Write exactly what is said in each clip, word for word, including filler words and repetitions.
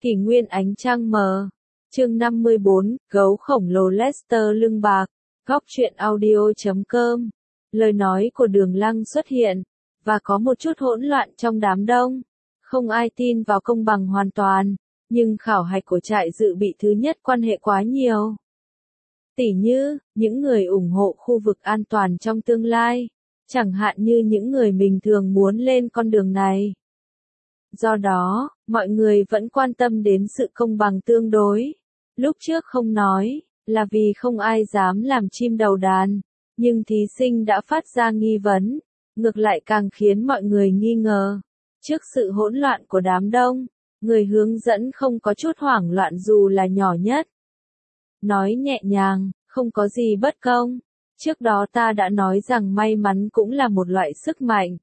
Kỷ nguyên ánh trăng mờ. Chương năm mươi bốn, gấu khổng lồ Lester lưng bạc. Góc truyện audio chấm com. Lời nói của Đường Lăng xuất hiện, và có một chút hỗn loạn trong đám đông. Không ai tin vào công bằng hoàn toàn, nhưng khảo hạch của trại dự bị thứ nhất quan hệ quá nhiều. Tỉ như, những người ủng hộ khu vực an toàn trong tương lai, chẳng hạn như những người bình thường muốn lên con đường này. Do đó, mọi người vẫn quan tâm đến sự công bằng tương đối. Lúc trước không nói, là vì không ai dám làm chim đầu đàn, nhưng thí sinh đã phát ra nghi vấn, ngược lại càng khiến mọi người nghi ngờ. Trước sự hỗn loạn của đám đông, người hướng dẫn không có chút hoảng loạn dù là nhỏ nhất. Nói nhẹ nhàng, không có gì bất công. Trước đó ta đã nói rằng may mắn cũng là một loại sức mạnh.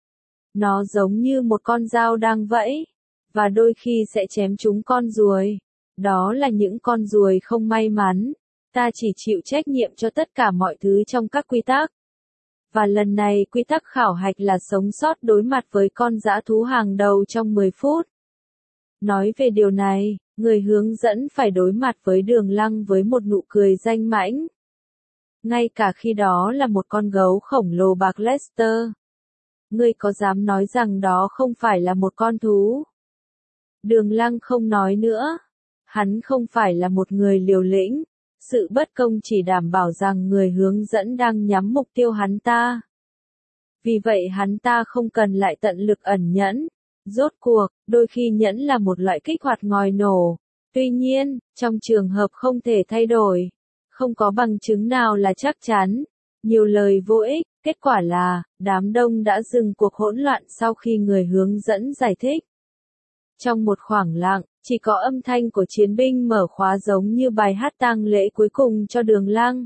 Nó giống như một con dao đang vẫy, và đôi khi sẽ chém trúng con ruồi. Đó là những con ruồi không may mắn. Ta chỉ chịu trách nhiệm cho tất cả mọi thứ trong các quy tắc. Và lần này quy tắc khảo hạch là sống sót đối mặt với con dã thú hàng đầu trong mười phút. Nói về điều này, người hướng dẫn phải đối mặt với Đường Lăng với một nụ cười danh mãnh. Ngay cả khi đó là một con gấu khổng lồ bạc Lester. Ngươi có dám nói rằng đó không phải là một con thú? Đường Lăng không nói nữa. Hắn không phải là một người liều lĩnh. Sự bất công chỉ đảm bảo rằng người hướng dẫn đang nhắm mục tiêu hắn ta. Vì vậy hắn ta không cần lại tận lực ẩn nhẫn. Rốt cuộc, đôi khi nhẫn là một loại kích hoạt ngòi nổ. Tuy nhiên, trong trường hợp không thể thay đổi, không có bằng chứng nào là chắc chắn. Nhiều lời vô ích, kết quả là, đám đông đã dừng cuộc hỗn loạn sau khi người hướng dẫn giải thích. Trong một khoảng lặng, chỉ có âm thanh của chiến binh mở khóa giống như bài hát tang lễ cuối cùng cho Đường Lăng.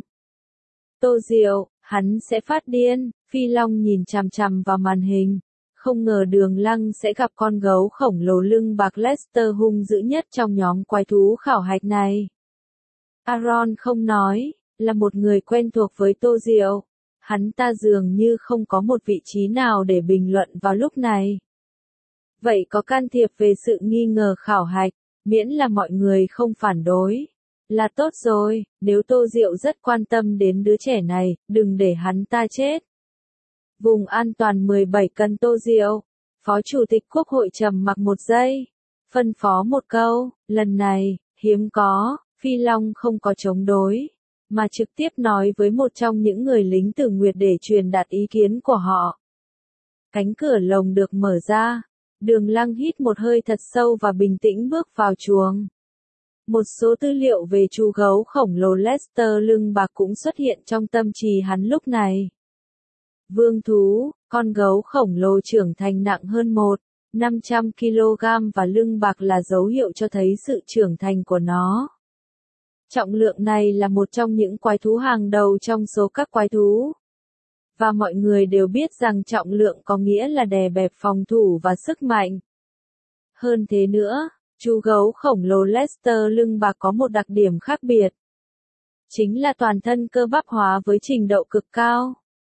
Tô Diệu, hắn sẽ phát điên. Phi Long nhìn chằm chằm vào màn hình. Không ngờ Đường Lăng sẽ gặp con gấu khổng lồ lưng bạc Lester hung dữ nhất trong nhóm quái thú khảo hạch này. Aaron không nói, là một người quen thuộc với Tô Diệu. Hắn ta dường như không có một vị trí nào để bình luận vào lúc này. Vậy có can thiệp về sự nghi ngờ khảo hạch, miễn là mọi người không phản đối. Là tốt rồi, nếu Tô Diệu rất quan tâm đến đứa trẻ này, đừng để hắn ta chết. Vùng an toàn mười bảy cân Tô Diệu. Phó Chủ tịch Quốc hội trầm mặc một giây. Phân phó một câu, lần này, hiếm có, Phi Long không có chống đối, mà trực tiếp nói với một trong những người lính Tử Nguyệt để truyền đạt ý kiến của họ. Cánh cửa lồng được mở ra. Đường Lăng hít một hơi thật sâu và bình tĩnh bước vào chuồng. Một số tư liệu về chú gấu khổng lồ Lester lưng bạc cũng xuất hiện trong tâm trí hắn lúc này. Vương thú, con gấu khổng lồ trưởng thành nặng hơn một nghìn năm trăm ki lô gam và lưng bạc là dấu hiệu cho thấy sự trưởng thành của nó. Trọng lượng này là một trong những quái thú hàng đầu trong số các quái thú. Và mọi người đều biết rằng trọng lượng có nghĩa là đè bẹp phòng thủ và sức mạnh. Hơn thế nữa, chú gấu khổng lồ Lester lưng bạc có một đặc điểm khác biệt. Chính là toàn thân cơ bắp hóa với trình độ cực cao.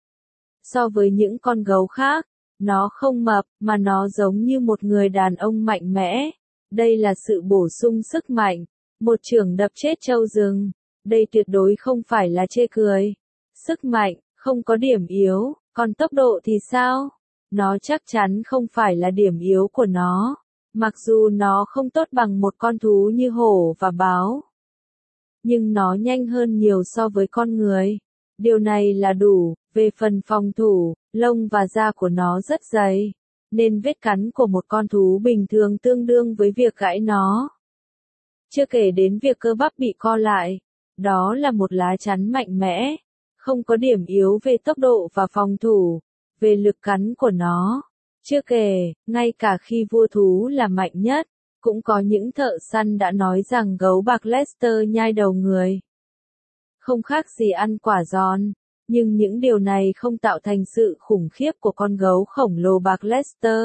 So với những con gấu khác, nó không mập, mà nó giống như một người đàn ông mạnh mẽ. Đây là sự bổ sung sức mạnh. Một chưởng đập chết trâu rừng. Đây tuyệt đối không phải là chê cười. Sức mạnh, không có điểm yếu, còn tốc độ thì sao? Nó chắc chắn không phải là điểm yếu của nó. Mặc dù nó không tốt bằng một con thú như hổ và báo. Nhưng nó nhanh hơn nhiều so với con người. Điều này là đủ. Về phần phòng thủ, lông và da của nó rất dày, nên vết cắn của một con thú bình thường tương đương với việc gãy nó. Chưa kể đến việc cơ bắp bị co lại, đó là một lá chắn mạnh mẽ, không có điểm yếu về tốc độ và phòng thủ, về lực cắn của nó. Chưa kể, ngay cả khi vua thú là mạnh nhất, cũng có những thợ săn đã nói rằng gấu bạc Lester nhai đầu người. Không khác gì ăn quả giòn. Nhưng những điều này không tạo thành sự khủng khiếp của con gấu khổng lồ bạc Lester.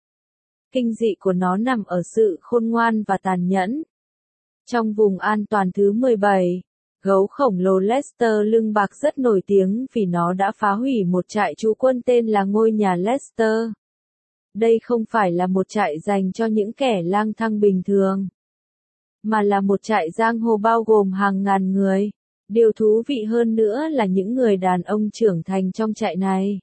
Kinh dị của nó nằm ở sự khôn ngoan và tàn nhẫn. Trong vùng an toàn thứ mười bảy, gấu khổng lồ Lester lưng bạc rất nổi tiếng vì nó đã phá hủy một trại trú quân tên là ngôi nhà Lester. Đây không phải là một trại dành cho những kẻ lang thang bình thường. mà là một trại giang hồ bao gồm hàng ngàn người. Điều thú vị hơn nữa là những người đàn ông trưởng thành trong trại này,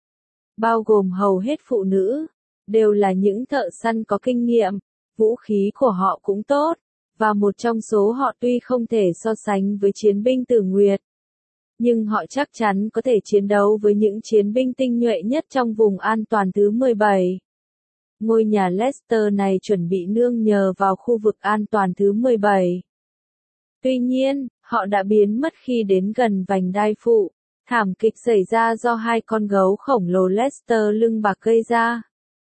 bao gồm hầu hết phụ nữ, đều là những thợ săn có kinh nghiệm, vũ khí của họ cũng tốt, và một trong số họ tuy không thể so sánh với chiến binh Tử Nguyệt, nhưng họ chắc chắn có thể chiến đấu với những chiến binh tinh nhuệ nhất trong vùng an toàn thứ mười bảy. Ngôi nhà Lester này chuẩn bị nương nhờ vào khu vực an toàn thứ mười bảy. Tuy nhiên, họ đã biến mất khi đến gần vành đai phụ. Thảm kịch xảy ra do hai con gấu khổng lồ Lester lưng bạc gây ra.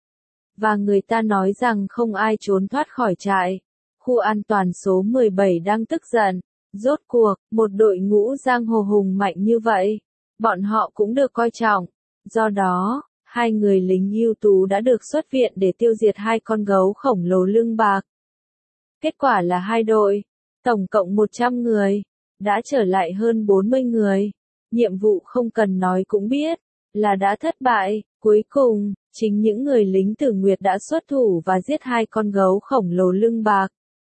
Và người ta nói rằng không ai trốn thoát khỏi trại. Khu an toàn số mười bảy đang tức giận. Rốt cuộc, một đội ngũ giang hồ hùng mạnh như vậy, bọn họ cũng được coi trọng. Do đó, hai người lính ưu tú đã được xuất viện để tiêu diệt hai con gấu khổng lồ lưng bạc. Kết quả là hai đội, tổng cộng một trăm người, đã trở lại hơn bốn mươi người. Nhiệm vụ không cần nói cũng biết, là đã thất bại. Cuối cùng, chính những người lính Tử Nguyệt đã xuất thủ và giết hai con gấu khổng lồ lưng bạc.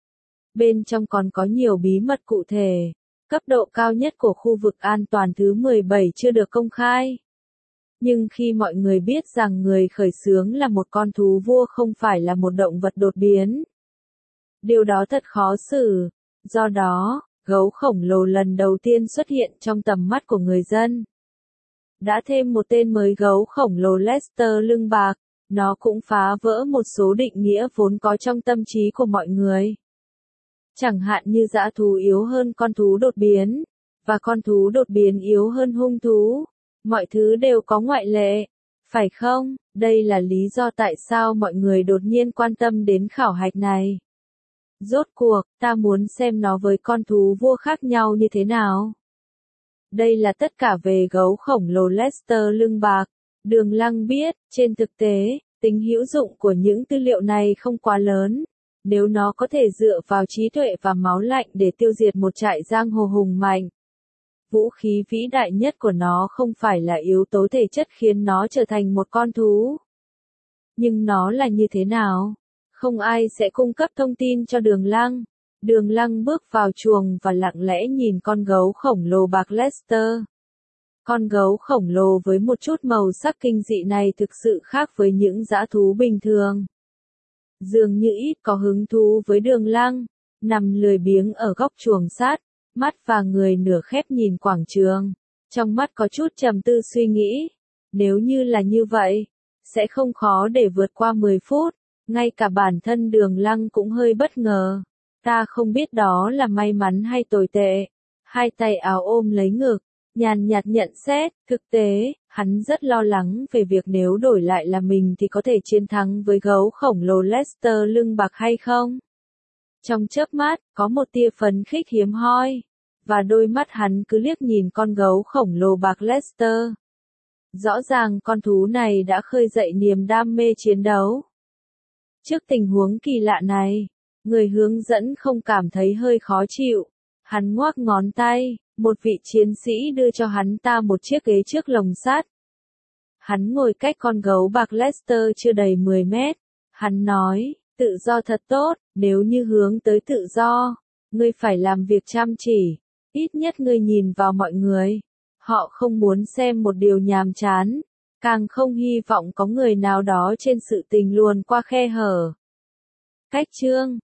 Bên trong còn có nhiều bí mật cụ thể. Cấp độ cao nhất của khu vực an toàn thứ mười bảy chưa được công khai. Nhưng khi mọi người biết rằng người khởi xướng là một con thú vua không phải là một động vật đột biến, điều đó thật khó xử. Do đó, gấu khổng lồ lần đầu tiên xuất hiện trong tầm mắt của người dân. Đã thêm một tên mới gấu khổng lồ Lester lưng bạc, nó cũng phá vỡ một số định nghĩa vốn có trong tâm trí của mọi người. Chẳng hạn như dã thú yếu hơn con thú đột biến, và con thú đột biến yếu hơn hung thú. Mọi thứ đều có ngoại lệ, phải không? Đây là lý do tại sao mọi người đột nhiên quan tâm đến khảo hạch này. Rốt cuộc, ta muốn xem nó với con thú vua khác nhau như thế nào. Đây là tất cả về gấu khổng lồ Lester lưng bạc. Đường Lăng biết, trên thực tế, tính hữu dụng của những tư liệu này không quá lớn. Nếu nó có thể dựa vào trí tuệ và máu lạnh để tiêu diệt một trại giang hồ hùng mạnh. Vũ khí vĩ đại nhất của nó không phải là yếu tố thể chất khiến nó trở thành một con thú. Nhưng nó là như thế nào? Không ai sẽ cung cấp thông tin cho Đường Lăng. Đường Lăng bước vào chuồng và lặng lẽ nhìn con gấu khổng lồ bạc Lester. Con gấu khổng lồ với một chút màu sắc kinh dị này thực sự khác với những dã thú bình thường. Dường như ít có hứng thú với Đường Lăng, nằm lười biếng ở góc chuồng sát, mắt và người nửa khép nhìn quảng trường. Trong mắt có chút trầm tư suy nghĩ. Nếu như là như vậy, sẽ không khó để vượt qua mười phút. Ngay cả bản thân Đường Lăng cũng hơi bất ngờ. Ta không biết đó là may mắn hay tồi tệ. Hai tay áo ôm lấy ngực, nhàn nhạt nhận xét. Thực tế, hắn rất lo lắng về việc nếu đổi lại là mình thì có thể chiến thắng với gấu khổng lồ Lester lưng bạc hay không. Trong chớp mắt, có một tia phấn khích hiếm hoi. Và đôi mắt hắn cứ liếc nhìn con gấu khổng lồ bạc Lester. Rõ ràng con thú này đã khơi dậy niềm đam mê chiến đấu. Trước tình huống kỳ lạ này, người hướng dẫn không cảm thấy hơi khó chịu. Hắn ngoác ngón tay, một vị chiến sĩ đưa cho hắn ta một chiếc ghế trước lồng sắt. Hắn ngồi cách con gấu bạc Lester chưa đầy mười mét. Hắn nói, tự do thật tốt, nếu như hướng tới tự do, ngươi phải làm việc chăm chỉ. Ít nhất ngươi nhìn vào mọi người. Họ không muốn xem một điều nhàm chán. Càng không hy vọng có người nào đó trên sự tình luồn qua khe hở. Cách chương